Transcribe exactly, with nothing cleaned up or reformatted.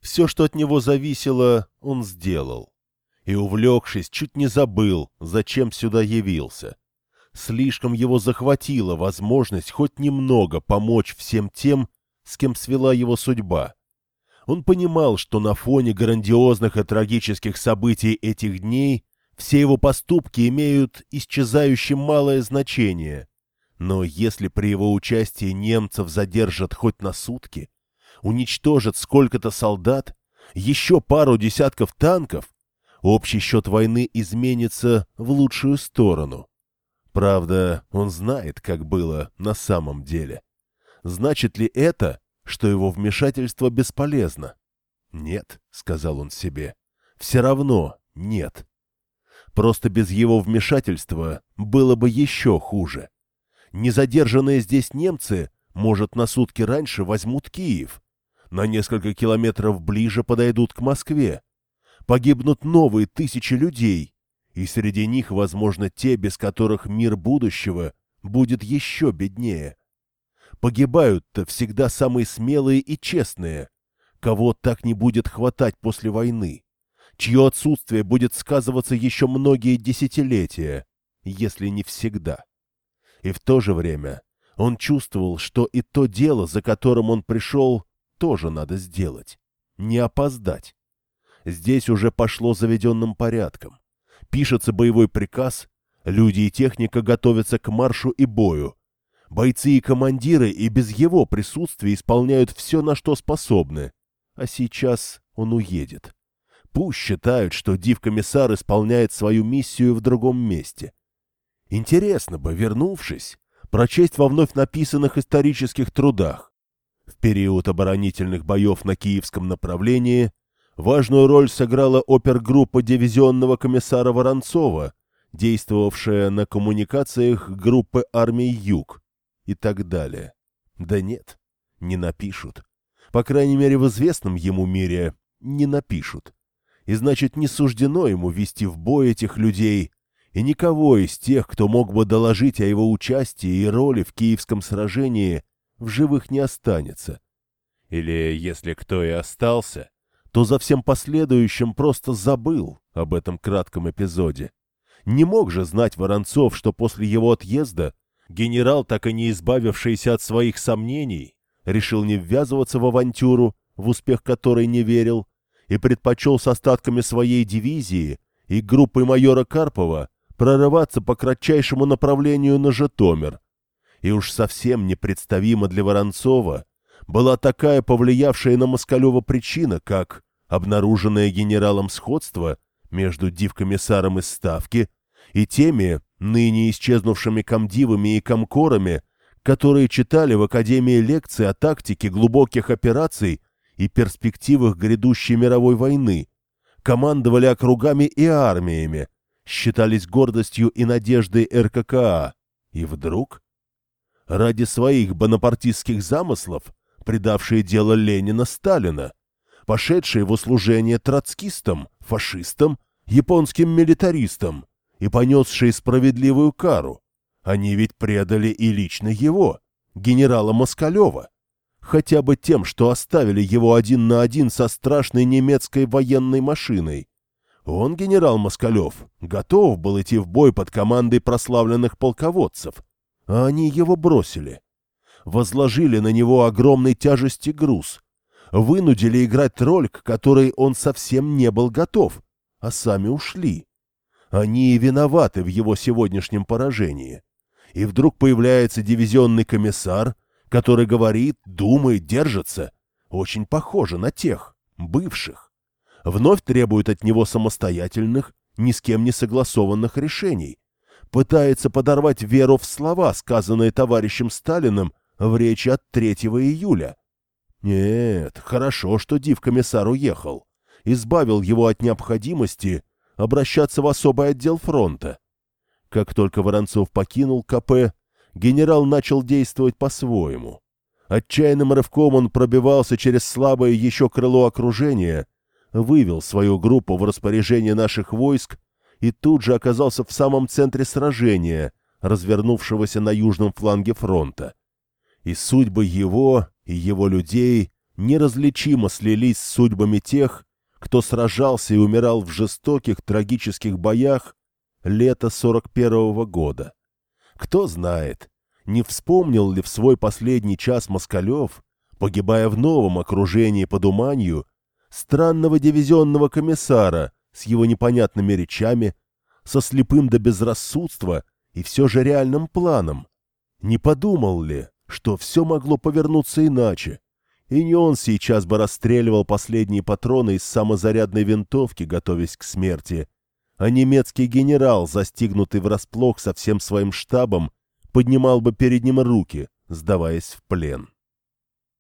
Все, что от него зависело, он сделал. И, увлекшись, чуть не забыл, зачем сюда явился. Слишком его захватила возможность хоть немного помочь всем тем, с кем свела его судьба. Он понимал, что на фоне грандиозных и трагических событий этих дней все его поступки имеют исчезающе малое значение. Но если при его участии немцев задержат хоть на сутки, уничтожат сколько-то солдат, еще пару десятков танков, общий счет войны изменится в лучшую сторону. Правда, он знает, как было на самом деле. Значит ли это, что его вмешательство бесполезно? Нет, — сказал он себе, — все равно нет. Просто без его вмешательства было бы еще хуже. Незадержанные здесь немцы, может, на сутки раньше возьмут Киев, на несколько километров ближе подойдут к Москве. Погибнут новые тысячи людей, и среди них, возможно, те, без которых мир будущего будет еще беднее. Погибают-то всегда самые смелые и честные, кого так не будет хватать после войны, чье отсутствие будет сказываться еще многие десятилетия, если не всегда. И в то же время он чувствовал, что и то дело, за которым он пришел, тоже надо сделать, не опоздать. Здесь уже пошло заведенным порядком. Пишется боевой приказ, люди и техника готовятся к маршу и бою. Бойцы и командиры и без его присутствия исполняют все, на что способны. А сейчас он уедет. Пусть считают, что див-комиссар исполняет свою миссию в другом месте. Интересно бы, вернувшись, прочесть во вновь написанных исторических трудах. В период оборонительных боев на киевском направлении важную роль сыграла опергруппа дивизионного комиссара Воронцова, действовавшая на коммуникациях группы армий «Юг», и так далее. Да нет, не напишут. По крайней мере, в известном ему мире не напишут. И значит, не суждено ему вести в бой этих людей, и никого из тех, кто мог бы доложить о его участии и роли в киевском сражении, в живых не останется. Или, если кто и остался, то за всем последующим просто забыл об этом кратком эпизоде. Не мог же знать Воронцов, что после его отъезда генерал, так и не избавившийся от своих сомнений, решил не ввязываться в авантюру, в успех которой не верил, и предпочел с остатками своей дивизии и группой майора Карпова прорываться по кратчайшему направлению на Житомир. И уж совсем непредставима для Воронцова была такая повлиявшая на Москалева причина, как обнаруженное генералом сходство между див-комиссаром из Ставки и теми ныне исчезнувшими комдивами и комкорами, которые читали в Академии лекции о тактике глубоких операций и перспективах грядущей мировой войны, командовали округами и армиями, считались гордостью и надеждой эр ка ка а. И вдруг, ради своих бонапартистских замыслов, предавшие дело Ленина Сталина, пошедшие в услужение троцкистам, фашистам, японским милитаристам и понесшие справедливую кару, они ведь предали и лично его, генерала Москалева, хотя бы тем, что оставили его один на один со страшной немецкой военной машиной. Он, генерал Москалев, готов был идти в бой под командой прославленных полководцев, а они его бросили. Возложили на него огромной тяжести груз, вынудили играть роль, к которой он совсем не был готов, а сами ушли. Они и виноваты в его сегодняшнем поражении. И вдруг появляется дивизионный комиссар, который говорит, думает, держится, очень похоже на тех, бывших. Вновь требует от него самостоятельных, ни с кем не согласованных решений. Пытается подорвать веру в слова, сказанные товарищем Сталиным в речи от третьего июля. Нет, хорошо, что див-комиссар уехал, избавил его от необходимости обращаться в особый отдел фронта. Как только Воронцов покинул ка пэ, генерал начал действовать по-своему. Отчаянным рывком он пробивался через слабое еще крыло окружения, вывел свою группу в распоряжение наших войск и тут же оказался в самом центре сражения, развернувшегося на южном фланге фронта. И судьбы его и его людей неразличимо слились с судьбами тех, кто сражался и умирал в жестоких трагических боях лета сорок первого года. Кто знает, не вспомнил ли в свой последний час Москалев, погибая в новом окружении под Уманью, странного дивизионного комиссара с его непонятными речами, со слепым до безрассудства и все же реальным планом. Не подумал ли, что все могло повернуться иначе, и не он сейчас бы расстреливал последние патроны из самозарядной винтовки, готовясь к смерти, а немецкий генерал, застигнутый врасплох со всем своим штабом, поднимал бы перед ним руки, сдаваясь в плен.